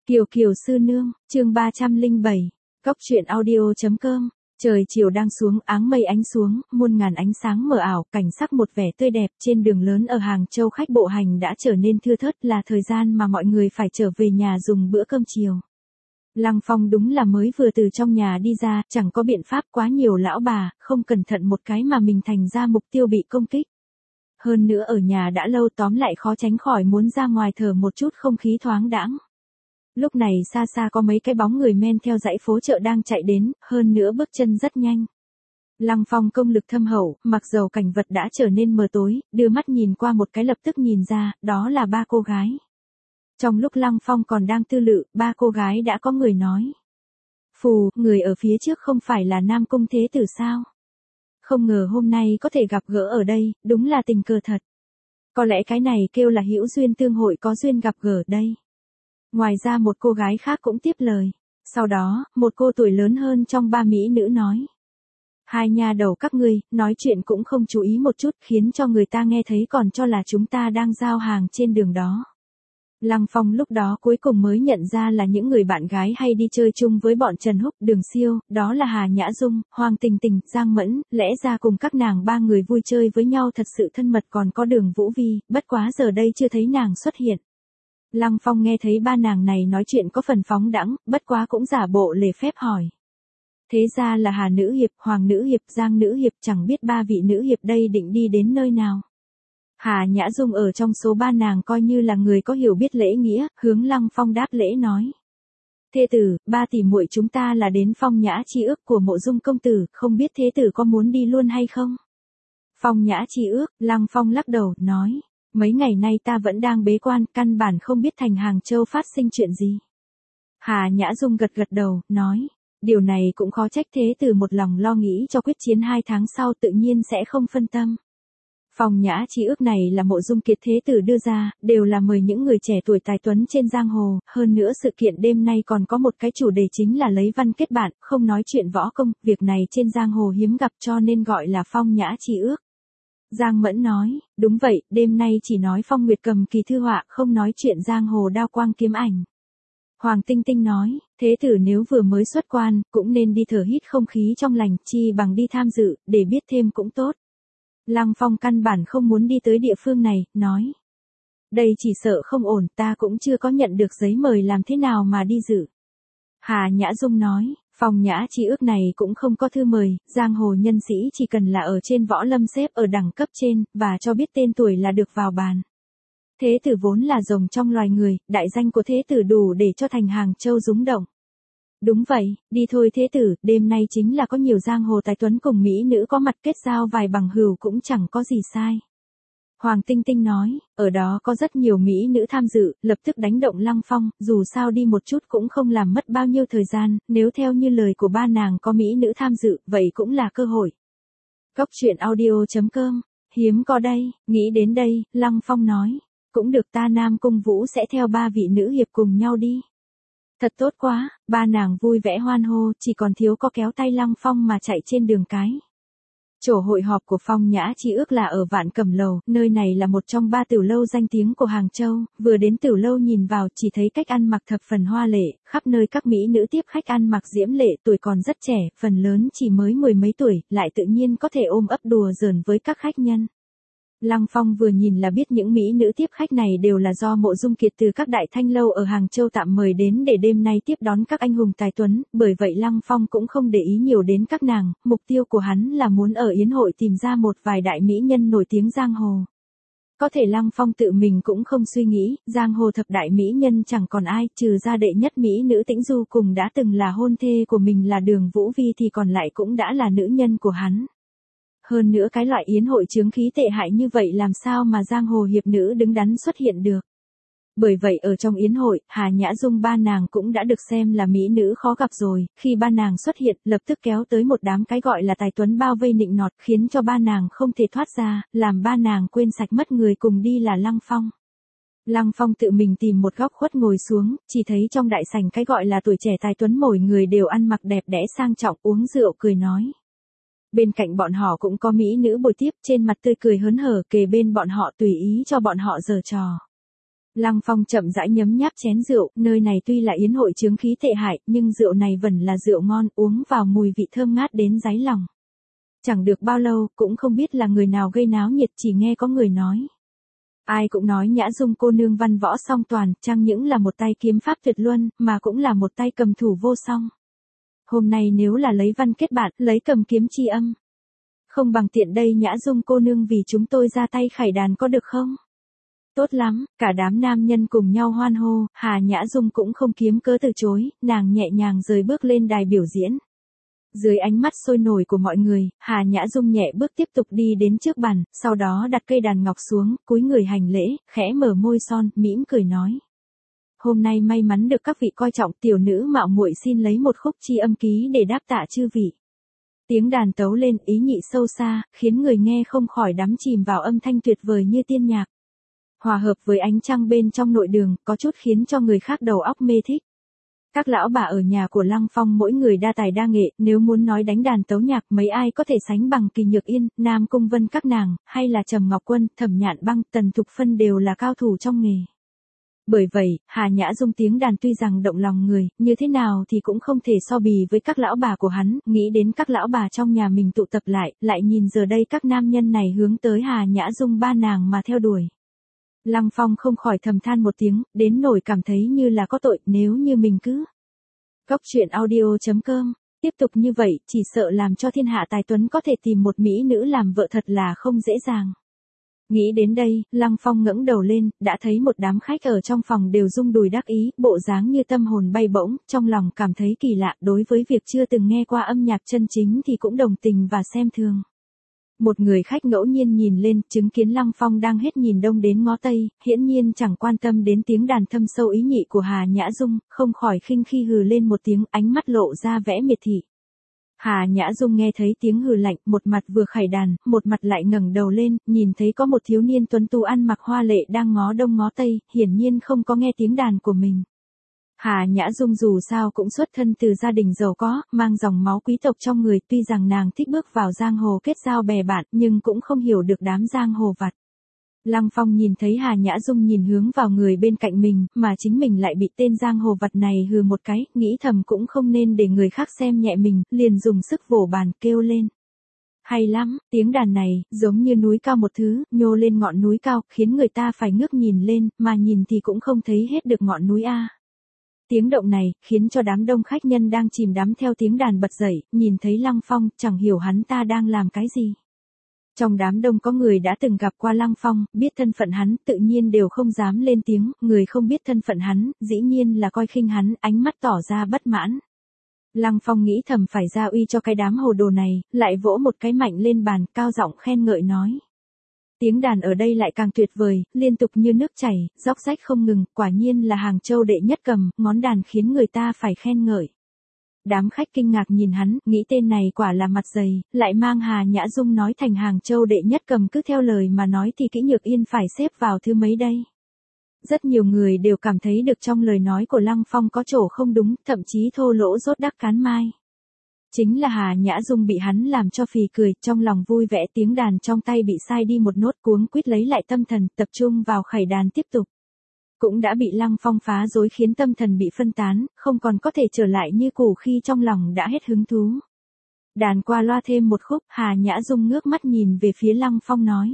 Kiều Kiều sư nương, chương 307, Cóc truyện audio.com. Trời chiều đang xuống, áng mây ánh xuống, muôn ngàn ánh sáng mờ ảo, cảnh sắc một vẻ tươi đẹp. Trên đường lớn ở Hàng Châu khách bộ hành đã trở nên thưa thớt, là thời gian mà mọi người phải trở về nhà dùng bữa cơm chiều. Lăng Phong đúng là mới vừa từ trong nhà đi ra, chẳng có biện pháp, quá nhiều lão bà, không cẩn thận một cái mà mình thành ra mục tiêu bị công kích. Hơn nữa ở nhà đã lâu, tóm lại khó tránh khỏi muốn ra ngoài thở một chút không khí thoáng đãng. Lúc này xa xa có mấy cái bóng người men theo dãy phố chợ đang chạy đến, hơn nữa bước chân rất nhanh. Lăng Phong công lực thâm hậu, mặc dầu cảnh vật đã trở nên mờ tối, đưa mắt nhìn qua một cái lập tức nhìn ra, đó là ba cô gái. Trong lúc Lăng Phong còn đang tư lự, ba cô gái đã có người nói. Phù, người ở phía trước không phải là Nam Cung Thế Tử sao? Không ngờ hôm nay có thể gặp gỡ ở đây, đúng là tình cờ thật. Có lẽ cái này kêu là hữu duyên tương hội, có duyên gặp gỡ đây. Ngoài ra một cô gái khác cũng tiếp lời. Sau đó, một cô tuổi lớn hơn trong ba mỹ nữ nói. Hai nha đầu các ngươi, nói chuyện cũng không chú ý một chút, khiến cho người ta nghe thấy còn cho là chúng ta đang giao hàng trên đường đó. Lăng Phong lúc đó cuối cùng mới nhận ra là những người bạn gái hay đi chơi chung với bọn Trần Húc, Đường Siêu, đó là Hà Nhã Dung, Hoàng Tình Tình, Giang Mẫn, lẽ ra cùng các nàng ba người vui chơi với nhau thật sự thân mật, còn có Đường Vũ Vi, bất quá giờ đây chưa thấy nàng xuất hiện. Lăng Phong nghe thấy ba nàng này nói chuyện có phần phóng đãng, bất quá cũng giả bộ lễ phép hỏi. Thế ra là Hà nữ hiệp, Hoàng nữ hiệp, Giang nữ hiệp, chẳng biết ba vị nữ hiệp đây định đi đến nơi nào. Hà Nhã Dung ở trong số ba nàng coi như là người có hiểu biết lễ nghĩa, hướng Lăng Phong đáp lễ nói. Thê tử, ba tỷ muội chúng ta là đến Phong Nhã chi ước của Mộ Dung công tử, không biết thế tử có muốn đi luôn hay không? Phong Nhã chi ước, Lăng Phong lắc đầu, nói. Mấy ngày nay ta vẫn đang bế quan, căn bản không biết thành Hàng Châu phát sinh chuyện gì. Hà Nhã Dung gật gật đầu, nói. Điều này cũng khó trách thế tử một lòng lo nghĩ cho quyết chiến 2 tháng sau, tự nhiên sẽ không phân tâm. Phong Nhã chi ước này là Mộ Dung Kiệt thế tử đưa ra, đều là mời những người trẻ tuổi tài tuấn trên giang hồ, hơn nữa sự kiện đêm nay còn có một cái chủ đề chính là lấy văn kết bạn, không nói chuyện võ công, việc này trên giang hồ hiếm gặp cho nên gọi là Phong Nhã chi ước. Giang Mẫn nói, đúng vậy, đêm nay chỉ nói Phong Nguyệt cầm kỳ thư họa, không nói chuyện giang hồ đao quang kiếm ảnh. Hoàng Tinh Tinh nói, thế tử nếu vừa mới xuất quan, cũng nên đi thở hít không khí trong lành, chi bằng đi tham dự, để biết thêm cũng tốt. Lăng Phong căn bản không muốn đi tới địa phương này, nói. Đây chỉ sợ không ổn, ta cũng chưa có nhận được giấy mời, làm thế nào mà đi dự. Hà Nhã Dung nói, Phong Nhã chi ước này cũng không có thư mời, giang hồ nhân sĩ chỉ cần là ở trên võ lâm xếp ở đẳng cấp trên, và cho biết tên tuổi là được vào bàn. Thế tử vốn là rồng trong loài người, đại danh của thế tử đủ để cho thành Hàng Châu rúng động. Đúng vậy, đi thôi thế tử, đêm nay chính là có nhiều giang hồ tài tuấn cùng mỹ nữ có mặt kết giao vài bằng hữu cũng chẳng có gì sai. Hoàng Tinh Tinh nói, ở đó có rất nhiều mỹ nữ tham dự, lập tức đánh động Lăng Phong, dù sao đi một chút cũng không làm mất bao nhiêu thời gian, nếu theo như lời của ba nàng có mỹ nữ tham dự, vậy cũng là cơ hội. Cóc truyện audio.com, hiếm có đây, nghĩ đến đây, Lăng Phong nói, cũng được, ta Nam Cung Vũ sẽ theo ba vị nữ hiệp cùng nhau đi. Thật tốt quá, ba nàng vui vẻ hoan hô, chỉ còn thiếu có kéo tay Lăng Phong mà chạy trên đường cái. Chỗ hội họp của Phong Nhã chi ước là ở Vạn Cẩm Lầu, nơi này là một trong 3 tiểu lâu danh tiếng của Hàng Châu, vừa đến tiểu lâu nhìn vào chỉ thấy cách ăn mặc thập phần hoa lệ, khắp nơi các mỹ nữ tiếp khách ăn mặc diễm lệ, tuổi còn rất trẻ, phần lớn chỉ mới 10 mấy tuổi, lại tự nhiên có thể ôm ấp đùa giỡn với các khách nhân. Lăng Phong vừa nhìn là biết những mỹ nữ tiếp khách này đều là do Mộ Dung Kiệt từ các đại thanh lâu ở Hàng Châu tạm mời đến để đêm nay tiếp đón các anh hùng tài tuấn, bởi vậy Lăng Phong cũng không để ý nhiều đến các nàng, mục tiêu của hắn là muốn ở yến hội tìm ra một vài đại mỹ nhân nổi tiếng giang hồ. Có thể Lăng Phong tự mình cũng không suy nghĩ, giang hồ thập đại mỹ nhân chẳng còn ai, trừ ra đệ nhất mỹ nữ Tĩnh Du cùng đã từng là hôn thê của mình là Đường Vũ Vi thì còn lại cũng đã là nữ nhân của hắn. Hơn nữa cái loại yến hội chướng khí tệ hại như vậy làm sao mà giang hồ hiệp nữ đứng đắn xuất hiện được. Bởi vậy ở trong yến hội, Hà Nhã Dung ba nàng cũng đã được xem là mỹ nữ khó gặp rồi, khi ba nàng xuất hiện, lập tức kéo tới một đám cái gọi là tài tuấn bao vây nịnh nọt, khiến cho ba nàng không thể thoát ra, làm ba nàng quên sạch mất người cùng đi là Lăng Phong. Lăng Phong tự mình tìm một góc khuất ngồi xuống, chỉ thấy trong đại sảnh cái gọi là tuổi trẻ tài tuấn mỗi người đều ăn mặc đẹp đẽ sang trọng, uống rượu cười nói. Bên cạnh bọn họ cũng có mỹ nữ bồi tiếp, trên mặt tươi cười hớn hở, kề bên bọn họ tùy ý cho bọn họ giở trò. Lăng Phong chậm rãi nhấm nháp chén rượu, nơi này tuy là yến hội chướng khí tệ hại, nhưng rượu này vẫn là rượu ngon, uống vào mùi vị thơm ngát đến đáy lòng. Chẳng được bao lâu, cũng không biết là người nào gây náo nhiệt, chỉ nghe có người nói. Ai cũng nói Nhã Dung cô nương văn võ song toàn, chẳng những là một tay kiếm pháp tuyệt luân, mà cũng là một tay cầm thủ vô song. Hôm nay nếu là lấy văn kết bạn, lấy cầm kiếm chi âm. Không bằng tiện đây Nhã Dung cô nương vì chúng tôi ra tay khải đàn có được không? Tốt lắm, cả đám nam nhân cùng nhau hoan hô, Hà Nhã Dung cũng không kiếm cớ từ chối, nàng nhẹ nhàng rời bước lên đài biểu diễn. Dưới ánh mắt sôi nổi của mọi người, Hà Nhã Dung nhẹ bước tiếp tục đi đến trước bàn, sau đó đặt cây đàn ngọc xuống, cúi người hành lễ, khẽ mở môi son, mỉm cười nói. Hôm nay may mắn được các vị coi trọng, tiểu nữ mạo muội xin lấy một khúc chi âm ký để đáp tạ chư vị. Tiếng đàn tấu lên ý nhị sâu xa, khiến người nghe không khỏi đắm chìm vào âm thanh tuyệt vời như tiên nhạc. Hòa hợp với ánh trăng bên trong nội đường, có chút khiến cho người khác đầu óc mê thích. Các lão bà ở nhà của Lăng Phong mỗi người đa tài đa nghệ, nếu muốn nói đánh đàn tấu nhạc mấy ai có thể sánh bằng Kỳ Nhược Yên, Nam Cung Vân các nàng, hay là Trầm Ngọc Quân, Thẩm Nhạn Băng, Tần Thục Phân đều là cao thủ trong nghề. Bởi vậy, Hà Nhã Dung tiếng đàn tuy rằng động lòng người, như thế nào thì cũng không thể so bì với các lão bà của hắn, nghĩ đến các lão bà trong nhà mình tụ tập lại nhìn giờ đây các nam nhân này hướng tới Hà Nhã Dung ba nàng mà theo đuổi. Lăng Phong không khỏi thầm than một tiếng, đến nỗi cảm thấy như là có tội nếu như mình cứ. Góc truyện audio.com, tiếp tục như vậy, chỉ sợ làm cho thiên hạ tài tuấn có thể tìm một mỹ nữ làm vợ thật là không dễ dàng. Nghĩ đến đây, Lăng Phong ngẩng đầu lên, đã thấy một đám khách ở trong phòng đều rung đùi đắc ý, bộ dáng như tâm hồn bay bổng, trong lòng cảm thấy kỳ lạ, đối với việc chưa từng nghe qua âm nhạc chân chính thì cũng đồng tình và xem thường. Một người khách ngẫu nhiên nhìn lên, chứng kiến Lăng Phong đang hết nhìn đông đến ngó tây, hiển nhiên chẳng quan tâm đến tiếng đàn thâm sâu ý nhị của Hà Nhã Dung, không khỏi khinh khi hừ lên một tiếng, ánh mắt lộ ra vẻ miệt thị. Hà Nhã Dung nghe thấy tiếng hừ lạnh, một mặt vừa khải đàn, một mặt lại ngẩng đầu lên, nhìn thấy có một thiếu niên tuấn tú ăn mặc hoa lệ đang ngó đông ngó tây, hiển nhiên không có nghe tiếng đàn của mình. Hà Nhã Dung dù sao cũng xuất thân từ gia đình giàu có, mang dòng máu quý tộc trong người, tuy rằng nàng thích bước vào giang hồ kết giao bè bạn, nhưng cũng không hiểu được đám giang hồ vặt. Lăng Phong nhìn thấy Hà Nhã Dung nhìn hướng vào người bên cạnh mình, mà chính mình lại bị tên giang hồ vặt này hừ một cái, nghĩ thầm cũng không nên để người khác xem nhẹ mình, liền dùng sức vỗ bàn kêu lên. Hay lắm, tiếng đàn này, giống như núi cao một thứ, nhô lên ngọn núi cao, khiến người ta phải ngước nhìn lên, mà nhìn thì cũng không thấy hết được ngọn núi a. Tiếng động này, khiến cho đám đông khách nhân đang chìm đắm theo tiếng đàn bật dậy, nhìn thấy Lăng Phong, chẳng hiểu hắn ta đang làm cái gì. Trong đám đông có người đã từng gặp qua Lăng Phong, biết thân phận hắn, tự nhiên đều không dám lên tiếng, người không biết thân phận hắn, dĩ nhiên là coi khinh hắn, ánh mắt tỏ ra bất mãn. Lăng Phong nghĩ thầm phải ra uy cho cái đám hồ đồ này, lại vỗ một cái mạnh lên bàn, cao giọng khen ngợi nói. Tiếng đàn ở đây lại càng tuyệt vời, liên tục như nước chảy, róc rách không ngừng, quả nhiên là Hàng Châu đệ nhất cầm, ngón đàn khiến người ta phải khen ngợi. Đám khách kinh ngạc nhìn hắn, nghĩ tên này quả là mặt dày, lại mang Hà Nhã Dung nói thành Hàng Châu đệ nhất cầm, cứ theo lời mà nói thì Kỷ Nhược Yên phải xếp vào thứ mấy đây. Rất nhiều người đều cảm thấy được trong lời nói của Lăng Phong có chỗ không đúng, thậm chí thô lỗ rốt đắc cán mai. Chính là Hà Nhã Dung bị hắn làm cho phì cười, trong lòng vui vẻ, tiếng đàn trong tay bị sai đi một nốt, cuống quýt lấy lại tâm thần, tập trung vào khải đàn tiếp tục. Cũng đã bị Lăng Phong phá rối khiến tâm thần bị phân tán, không còn có thể trở lại như cũ khi trong lòng đã hết hứng thú. Đàn qua loa thêm một khúc, Hà Nhã Dung ngước mắt nhìn về phía Lăng Phong nói.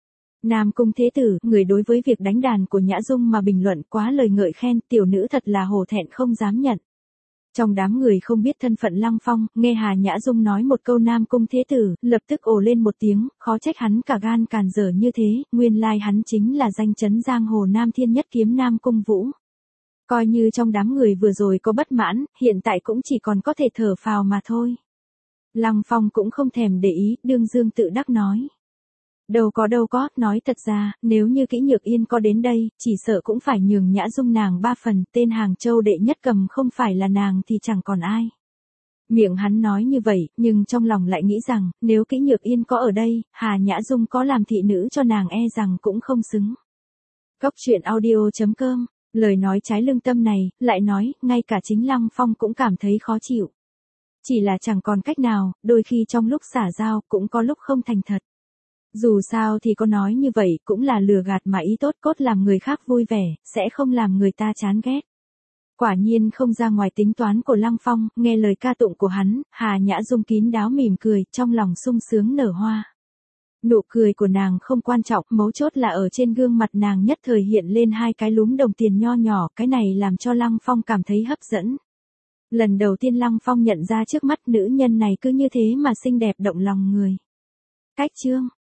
Nam Cung Thế Tử, người đối với việc đánh đàn của Nhã Dung mà bình luận quá lời ngợi khen, tiểu nữ thật là hổ thẹn không dám nhận. Trong đám người không biết thân phận Lăng Phong, nghe Hà Nhã Dung nói một câu Nam Cung Thế Tử, lập tức ồ lên một tiếng, khó trách hắn cả gan càn dở như thế, nguyên lai hắn chính là danh chấn giang hồ Nam Thiên Nhất Kiếm Nam Cung Vũ. Coi như trong đám người vừa rồi có bất mãn, hiện tại cũng chỉ còn có thể thở phào mà thôi. Lăng Phong cũng không thèm để ý, đương dương tự đắc nói. Đâu có, nói thật ra, nếu như Kỷ Nhược Yên có đến đây, chỉ sợ cũng phải nhường Nhã Dung nàng 3 phần, tên Hàng Châu đệ nhất cầm không phải là nàng thì chẳng còn ai. Miệng hắn nói như vậy, nhưng trong lòng lại nghĩ rằng, nếu Kỷ Nhược Yên có ở đây, Hà Nhã Dung có làm thị nữ cho nàng e rằng cũng không xứng. Góc truyện audio.com, lời nói trái lương tâm này, lại nói, ngay cả chính Lăng Phong cũng cảm thấy khó chịu. Chỉ là chẳng còn cách nào, đôi khi trong lúc xả giao, cũng có lúc không thành thật. Dù sao thì có nói như vậy cũng là lừa gạt mà ý tốt cốt làm người khác vui vẻ, sẽ không làm người ta chán ghét. Quả nhiên không ra ngoài tính toán của Lăng Phong, nghe lời ca tụng của hắn, Hà Nhã Dung kín đáo mỉm cười, trong lòng sung sướng nở hoa. Nụ cười của nàng không quan trọng, mấu chốt là ở trên gương mặt nàng nhất thời hiện lên hai cái lúm đồng tiền nho nhỏ, cái này làm cho Lăng Phong cảm thấy hấp dẫn. Lần đầu tiên Lăng Phong nhận ra trước mắt nữ nhân này cứ như thế mà xinh đẹp động lòng người. Cách chương